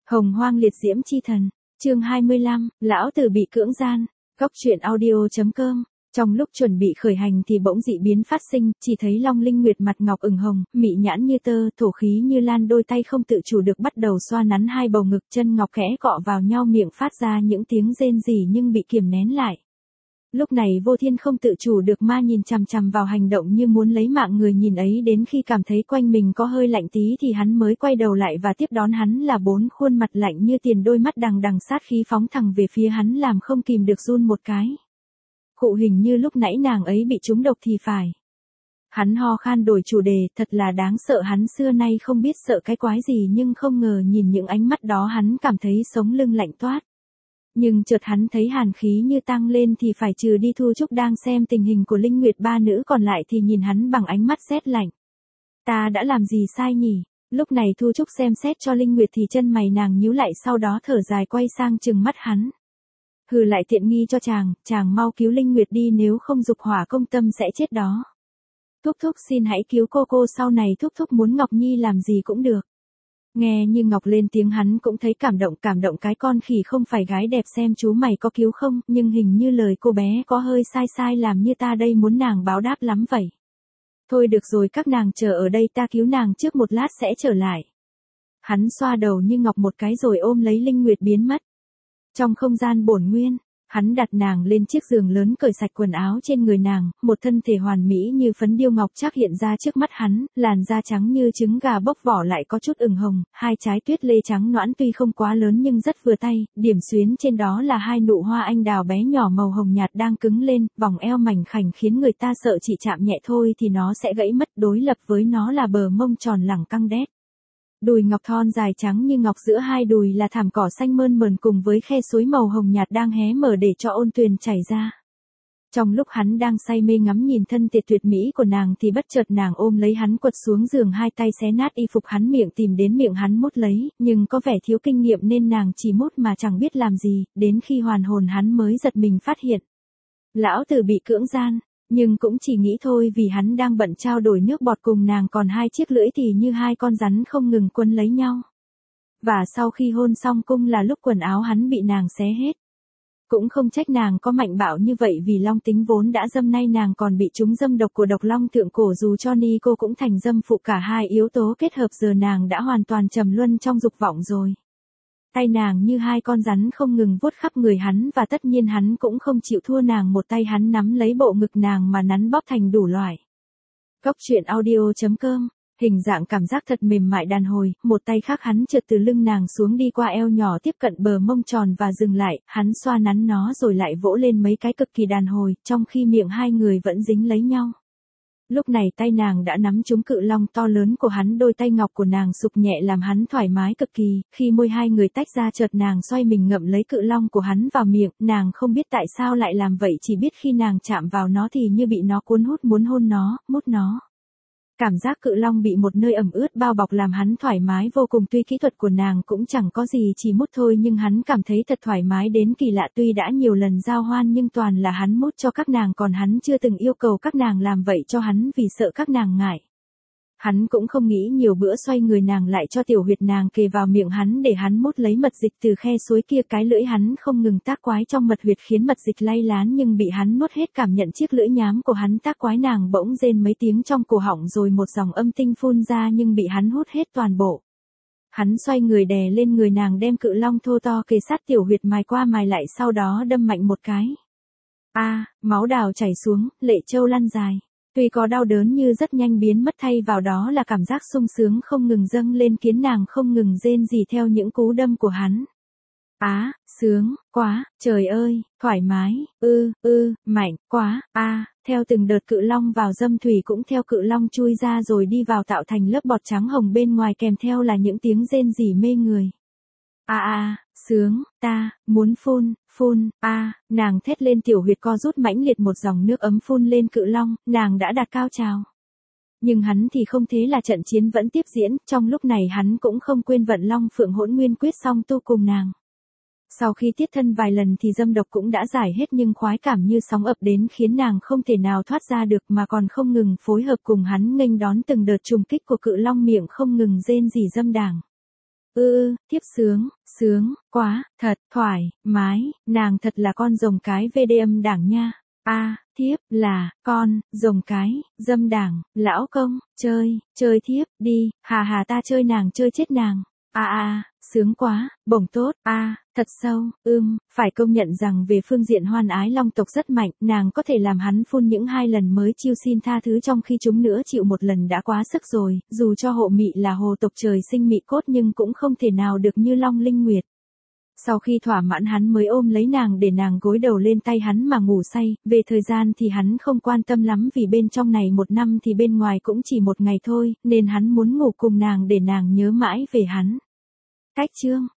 Hồng Hoang liệt diễm chi thần, chương 25, lão tử bị cưỡng gian, góc truyện audio.com. Trong lúc chuẩn bị khởi hành thì bỗng dị biến phát sinh, chỉ thấy Long Linh Nguyệt mặt ngọc ửng hồng, mị nhãn như tơ, thổ khí như lan, đôi tay không tự chủ được bắt đầu xoa nắn hai bầu ngực, chân ngọc khẽ cọ vào nhau, miệng phát ra những tiếng rên rỉ nhưng bị kiềm nén lại. Lúc này Vô Thiên không tự chủ được mà nhìn chằm chằm vào hành động như muốn lấy mạng người nhìn ấy, đến khi cảm thấy quanh mình có hơi lạnh tí thì hắn mới quay đầu lại và tiếp đón hắn là bốn khuôn mặt lạnh như tiền, đôi mắt đằng đằng sát khí phóng thẳng về phía hắn làm không kìm được run một cái. Khụ, hình như lúc nãy nàng ấy bị trúng độc thì phải. Hắn ho khan đổi chủ đề, thật là đáng sợ, hắn xưa nay không biết sợ cái quái gì nhưng không ngờ nhìn những ánh mắt đó hắn cảm thấy sống lưng lạnh toát. Nhưng chợt hắn thấy hàn khí như tăng lên thì phải, trừ đi Thu Trúc đang xem tình hình của Linh Nguyệt, ba nữ còn lại thì nhìn hắn bằng ánh mắt rét lạnh. Ta đã làm gì sai nhỉ? Lúc này Thu Trúc xem xét cho Linh Nguyệt thì chân mày nàng nhíu lại, sau đó thở dài quay sang trừng mắt hắn. Hừ, lại tiện nghi cho chàng mau cứu Linh Nguyệt đi, nếu không dục hỏa công tâm sẽ chết đó. Thúc thúc xin hãy cứu cô, sau này thúc thúc muốn Ngọc Nhi làm gì cũng được. Nghe như Ngọc lên tiếng hắn cũng thấy cảm động, cái con khỉ không phải gái đẹp, xem chú mày có cứu không, nhưng hình như lời cô bé có hơi sai, làm như ta đây muốn nàng báo đáp lắm vậy. Thôi được rồi, các nàng chờ ở đây, ta cứu nàng trước, một lát sẽ trở lại. Hắn xoa đầu như Ngọc một cái rồi ôm lấy Linh Nguyệt biến mất. Trong không gian bổn nguyên, hắn đặt nàng lên chiếc giường lớn, cởi sạch quần áo trên người nàng, một thân thể hoàn mỹ như phấn điêu ngọc trác hiện ra trước mắt hắn, làn da trắng như trứng gà bóc vỏ lại có chút ửng hồng, hai trái tuyết lê trắng nõn tuy không quá lớn nhưng rất vừa tay, điểm xuyến trên đó là hai nụ hoa anh đào bé nhỏ màu hồng nhạt đang cứng lên, vòng eo mảnh khảnh khiến người ta sợ chỉ chạm nhẹ thôi thì nó sẽ gãy mất, đối lập với nó là bờ mông tròn lẳng căng đét. Đùi ngọc thon dài trắng như ngọc, giữa hai đùi là thảm cỏ xanh mơn mởn cùng với khe suối màu hồng nhạt đang hé mở để cho ôn tuyền chảy ra. Trong lúc hắn đang say mê ngắm nhìn thân thể tuyệt mỹ của nàng thì bất chợt nàng ôm lấy hắn quật xuống giường, hai tay xé nát y phục hắn, miệng tìm đến miệng hắn mút lấy, nhưng có vẻ thiếu kinh nghiệm nên nàng chỉ mút mà chẳng biết làm gì, đến khi hoàn hồn hắn mới giật mình phát hiện. Lão tử bị cưỡng gian. Nhưng cũng chỉ nghĩ thôi, vì hắn đang bận trao đổi nước bọt cùng nàng, còn hai chiếc lưỡi thì như hai con rắn không ngừng quấn lấy nhau. Và sau khi hôn xong cung là lúc quần áo hắn bị nàng xé hết. Cũng không trách nàng có mạnh bạo như vậy, vì long tính vốn đã dâm, nay nàng còn bị trúng dâm độc của độc long thượng cổ, dù cho ni cô cũng thành dâm phụ, cả hai yếu tố kết hợp giờ nàng đã hoàn toàn trầm luân trong dục vọng rồi. Tay nàng như hai con rắn không ngừng vuốt khắp người hắn, và tất nhiên hắn cũng không chịu thua nàng, một tay hắn nắm lấy bộ ngực nàng mà nắn bóp thành đủ loại. Góc truyện audio.com, hình dạng cảm giác thật mềm mại đàn hồi, một tay khác hắn trượt từ lưng nàng xuống đi qua eo nhỏ tiếp cận bờ mông tròn và dừng lại, hắn xoa nắn nó rồi lại vỗ lên mấy cái cực kỳ đàn hồi, trong khi miệng hai người vẫn dính lấy nhau. Lúc này tay nàng đã nắm trúng cự long to lớn của hắn, đôi tay ngọc của nàng sục nhẹ làm hắn thoải mái cực kỳ, khi môi hai người tách ra chợt nàng xoay mình ngậm lấy cự long của hắn vào miệng, nàng không biết tại sao lại làm vậy, chỉ biết khi nàng chạm vào nó thì như bị nó cuốn hút, muốn hôn nó, mút nó. Cảm giác cự long bị một nơi ẩm ướt bao bọc làm hắn thoải mái vô cùng, tuy kỹ thuật của nàng cũng chẳng có gì, chỉ mút thôi nhưng hắn cảm thấy thật thoải mái đến kỳ lạ, tuy đã nhiều lần giao hoan nhưng toàn là hắn mút cho các nàng, còn hắn chưa từng yêu cầu các nàng làm vậy cho hắn vì sợ các nàng ngại. Hắn cũng không nghĩ nhiều, bữa xoay người nàng lại cho tiểu huyệt nàng kề vào miệng hắn để hắn mút lấy mật dịch từ khe suối kia, cái lưỡi hắn không ngừng tác quái trong mật huyệt khiến mật dịch lay lán nhưng bị hắn nuốt hết, cảm nhận chiếc lưỡi nhám của hắn tác quái, nàng bỗng rên mấy tiếng trong cổ họng rồi một dòng âm tinh phun ra nhưng bị hắn hút hết toàn bộ. Hắn xoay người đè lên người nàng, đem cự long thô to kề sát tiểu huyệt mài qua mài lại, sau đó đâm mạnh một cái. Máu đào chảy xuống, lệ châu lăn dài. Tuy có đau đớn như rất nhanh biến mất, thay vào đó là cảm giác sung sướng không ngừng dâng lên khiến nàng không ngừng rên rỉ theo những cú đâm của hắn. Sướng quá, trời ơi, thoải mái, mạnh quá, theo từng đợt cự long vào dâm, thủy cũng theo cự long chui ra rồi đi vào tạo thành lớp bọt trắng hồng bên ngoài, kèm theo là những tiếng rên rỉ mê người. Sướng, ta, muốn phun, nàng thét lên, tiểu huyệt co rút mãnh liệt, một dòng nước ấm phun lên cự long, nàng đã đạt cao trào. Nhưng hắn thì không, thế là trận chiến vẫn tiếp diễn, trong lúc này hắn cũng không quên vận long phượng hỗn nguyên quyết song tu cùng nàng. Sau khi tiết thân vài lần thì dâm độc cũng đã giải hết, nhưng khoái cảm như sóng ập đến khiến nàng không thể nào thoát ra được, mà còn không ngừng phối hợp cùng hắn nghênh đón từng đợt trùng kích của cự long, miệng không ngừng rên rỉ dâm đảng. thiếp sướng, sướng, quá, thật, thoải, mái, nàng thật là con rồng cái VDM đảng nha. Thiếp là, con, rồng cái, dâm đảng, lão công, chơi thiếp, đi, hà ta chơi nàng chơi chết nàng. Sướng quá, bổng tốt, thật sâu, phải công nhận rằng về phương diện hoan ái long tộc rất mạnh, nàng có thể làm hắn phun những 2 lần mới chiêu xin tha thứ trong khi chúng nữa chịu 1 lần đã quá sức rồi, dù cho hộ mị là hồ tộc trời sinh mị cốt nhưng cũng không thể nào được như Long Linh Nguyệt. Sau khi thỏa mãn hắn mới ôm lấy nàng để nàng gối đầu lên tay hắn mà ngủ say, về thời gian thì hắn không quan tâm lắm vì bên trong này 1 năm thì bên ngoài cũng chỉ 1 ngày thôi, nên hắn muốn ngủ cùng nàng để nàng nhớ mãi về hắn. Cách chương